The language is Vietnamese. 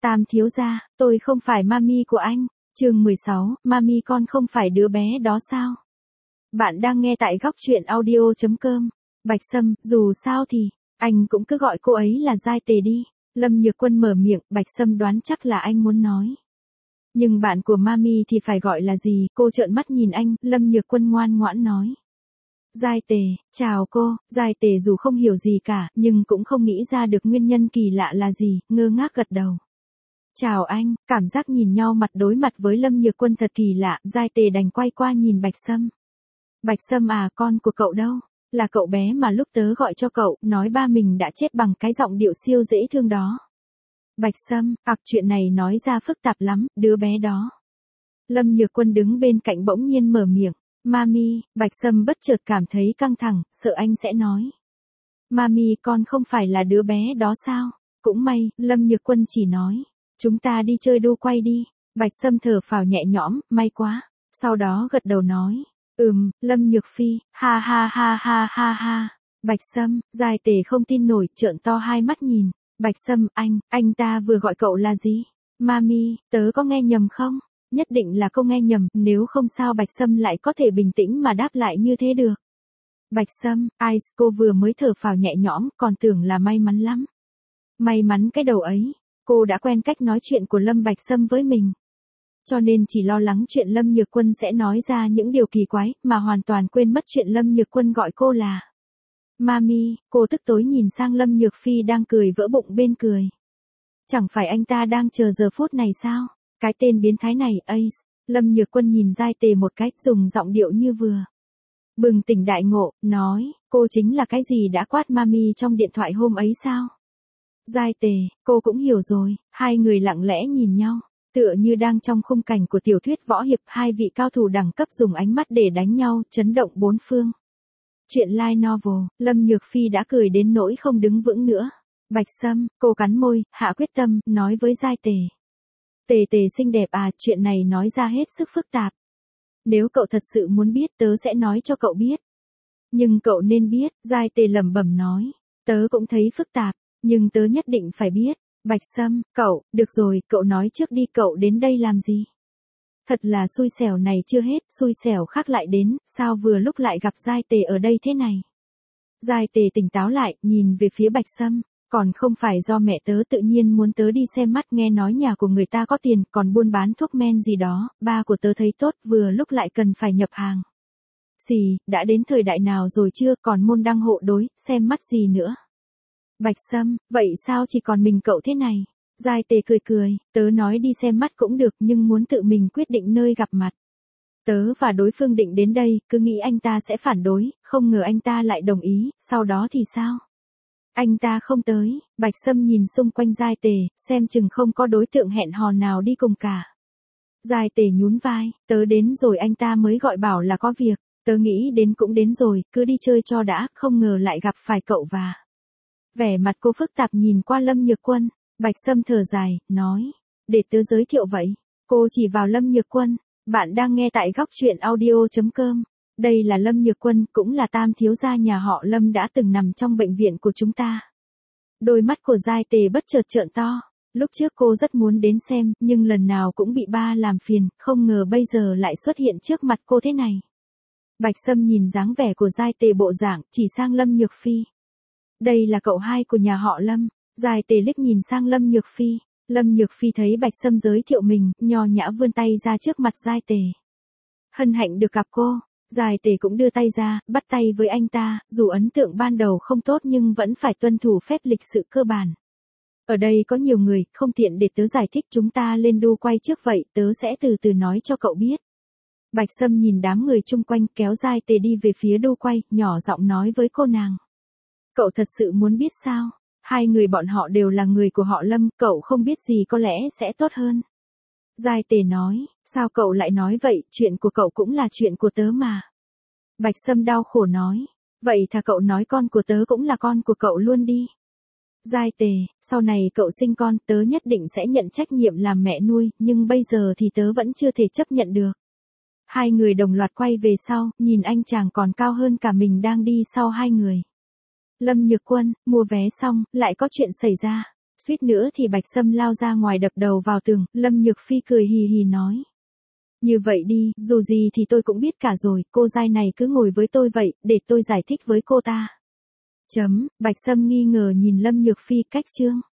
Tam thiếu gia, tôi không phải mami của anh. Chương 16, mami con không phải đứa bé đó sao? Bạn đang nghe tại góc truyện audio.com. Bạch Sâm, dù sao thì, anh cũng cứ gọi cô ấy là Giai Tề đi. Lâm Nhược Quân mở miệng, Bạch Sâm đoán chắc là anh muốn nói. Nhưng bạn của mami thì phải gọi là gì? Cô trợn mắt nhìn anh, Lâm Nhược Quân ngoan ngoãn nói. Giai Tề, chào cô. Giai Tề dù không hiểu gì cả, nhưng cũng không nghĩ ra được nguyên nhân kỳ lạ là gì, ngơ ngác gật đầu. Chào anh, cảm giác nhìn nhau mặt đối mặt với Lâm Nhược Quân thật kỳ lạ, Giai Tề đành quay qua nhìn Bạch Sâm. Bạch Sâm à, con của cậu đâu? Là cậu bé mà lúc tớ gọi cho cậu, nói ba mình đã chết bằng cái giọng điệu siêu dễ thương đó. Bạch Sâm, chuyện này nói ra phức tạp lắm, đứa bé đó. Lâm Nhược Quân đứng bên cạnh bỗng nhiên mở miệng. Mami, Bạch Sâm bất chợt cảm thấy căng thẳng, sợ anh sẽ nói. Mami, con không phải là đứa bé đó sao? Cũng may, Lâm Nhược Quân chỉ nói. Chúng ta đi chơi đu quay đi. Bạch Sâm thở phào nhẹ nhõm, may quá. Sau đó gật đầu nói. Lâm Nhược Phi, ha ha ha ha ha ha. Bạch Sâm, Giai Tề không tin nổi, trợn to hai mắt nhìn. Bạch Sâm, anh ta vừa gọi cậu là gì? Mami, tớ có nghe nhầm không? Nhất định là cô nghe nhầm, nếu không sao Bạch Sâm lại có thể bình tĩnh mà đáp lại như thế được. Bạch Sâm, cô vừa mới thở phào nhẹ nhõm, còn tưởng là may mắn lắm. May mắn cái đầu ấy, cô đã quen cách nói chuyện của Lâm Bạch Sâm với mình. Cho nên chỉ lo lắng chuyện Lâm Nhược Quân sẽ nói ra những điều kỳ quái, mà hoàn toàn quên mất chuyện Lâm Nhược Quân gọi cô là Mami. Cô tức tối nhìn sang Lâm Nhược Phi đang cười vỡ bụng bên cười. Chẳng phải anh ta đang chờ giờ phút này sao? Cái tên biến thái này, Lâm Nhược Quân nhìn Giai Tề một cách, dùng giọng điệu như vừa bừng tỉnh đại ngộ, nói, cô chính là cái gì đã quát mami trong điện thoại hôm ấy sao? Giai Tề, cô cũng hiểu rồi. Hai người lặng lẽ nhìn nhau, tựa như đang trong khung cảnh của tiểu thuyết võ hiệp, hai vị cao thủ đẳng cấp dùng ánh mắt để đánh nhau, chấn động bốn phương. Chuyện light novel, Lâm Nhược Phi đã cười đến nỗi không đứng vững nữa. Bạch Sâm, cô cắn môi, hạ quyết tâm, nói với Giai Tề. Tề Tề xinh đẹp à, chuyện này nói ra hết sức phức tạp. Nếu cậu thật sự muốn biết, tớ sẽ nói cho cậu biết. Nhưng cậu nên biết, Giai Tề lẩm bẩm nói. Tớ cũng thấy phức tạp, nhưng tớ nhất định phải biết. Bạch Sâm, được rồi, cậu nói trước đi, cậu đến đây làm gì? Thật là xui xẻo này chưa hết, xui xẻo khác lại đến, sao vừa lúc lại gặp Giai Tề ở đây thế này? Giai Tề tỉnh táo lại, nhìn về phía Bạch Sâm. Còn không phải do mẹ tớ tự nhiên muốn tớ đi xem mắt, nghe nói nhà của người ta có tiền, còn buôn bán thuốc men gì đó, ba của tớ thấy tốt, vừa lúc lại cần phải nhập hàng. Đã đến thời đại nào rồi chưa, còn môn đăng hộ đối, xem mắt gì nữa. Bạch Sâm, vậy sao chỉ còn mình cậu thế này? Giai Tề cười cười, tớ nói đi xem mắt cũng được, nhưng muốn tự mình quyết định nơi gặp mặt. Tớ và đối phương định đến đây, cứ nghĩ anh ta sẽ phản đối, không ngờ anh ta lại đồng ý, sau đó thì sao? Anh ta không tới. Bạch Sâm nhìn xung quanh Giai Tề, xem chừng không có đối tượng hẹn hò nào đi cùng cả. Giai Tề nhún vai, tớ đến rồi anh ta mới gọi bảo là có việc, tớ nghĩ đến cũng đến rồi, cứ đi chơi cho đã, không ngờ lại gặp phải cậu và. Vẻ mặt cô phức tạp nhìn qua Lâm Nhược Quân, Bạch Sâm thở dài, nói, để tớ giới thiệu vậy. Cô chỉ vào Lâm Nhược Quân, bạn đang nghe tại góc truyện audio.com. Đây là Lâm Nhược Quân, cũng là tam thiếu gia nhà họ Lâm đã từng nằm trong bệnh viện của chúng ta. Đôi mắt của Giai Tề bất chợt trợn to. Lúc trước cô rất muốn đến xem, nhưng lần nào cũng bị ba làm phiền, không ngờ bây giờ lại xuất hiện trước mặt cô thế này. Bạch Sâm nhìn dáng vẻ của Giai Tề bộ dạng, chỉ sang Lâm Nhược Phi. Đây là cậu hai của nhà họ Lâm. Giai Tề liếc nhìn sang Lâm Nhược Phi. Lâm Nhược Phi thấy Bạch Sâm giới thiệu mình, nho nhã vươn tay ra trước mặt Giai Tề. Hân hạnh được gặp cô. Giai Tề cũng đưa tay ra, bắt tay với anh ta, dù ấn tượng ban đầu không tốt nhưng vẫn phải tuân thủ phép lịch sự cơ bản. Ở đây có nhiều người, không tiện để tớ giải thích, chúng ta lên đu quay trước vậy, tớ sẽ từ từ nói cho cậu biết. Bạch Sâm nhìn đám người chung quanh, kéo Giai Tề đi về phía đu quay, nhỏ giọng nói với cô nàng. Cậu thật sự muốn biết sao? Hai người bọn họ đều là người của họ Lâm, cậu không biết gì có lẽ sẽ tốt hơn. Giai Tề nói, sao cậu lại nói vậy, chuyện của cậu cũng là chuyện của tớ mà. Bạch Sâm đau khổ nói, vậy thà cậu nói con của tớ cũng là con của cậu luôn đi. Giai Tề, sau này cậu sinh con, tớ nhất định sẽ nhận trách nhiệm làm mẹ nuôi, nhưng bây giờ thì tớ vẫn chưa thể chấp nhận được. Hai người đồng loạt quay về sau, nhìn anh chàng còn cao hơn cả mình đang đi sau hai người. Lâm Nhược Quân, mua vé xong, lại có chuyện xảy ra. Suýt nữa thì Bạch Sâm lao ra ngoài đập đầu vào tường, Lâm Nhược Phi cười hì hì nói. Như vậy đi, dù gì thì tôi cũng biết cả rồi, cô giai này cứ ngồi với tôi vậy, để tôi giải thích với cô ta. Bạch Sâm nghi ngờ nhìn Lâm Nhược Phi, cách chương.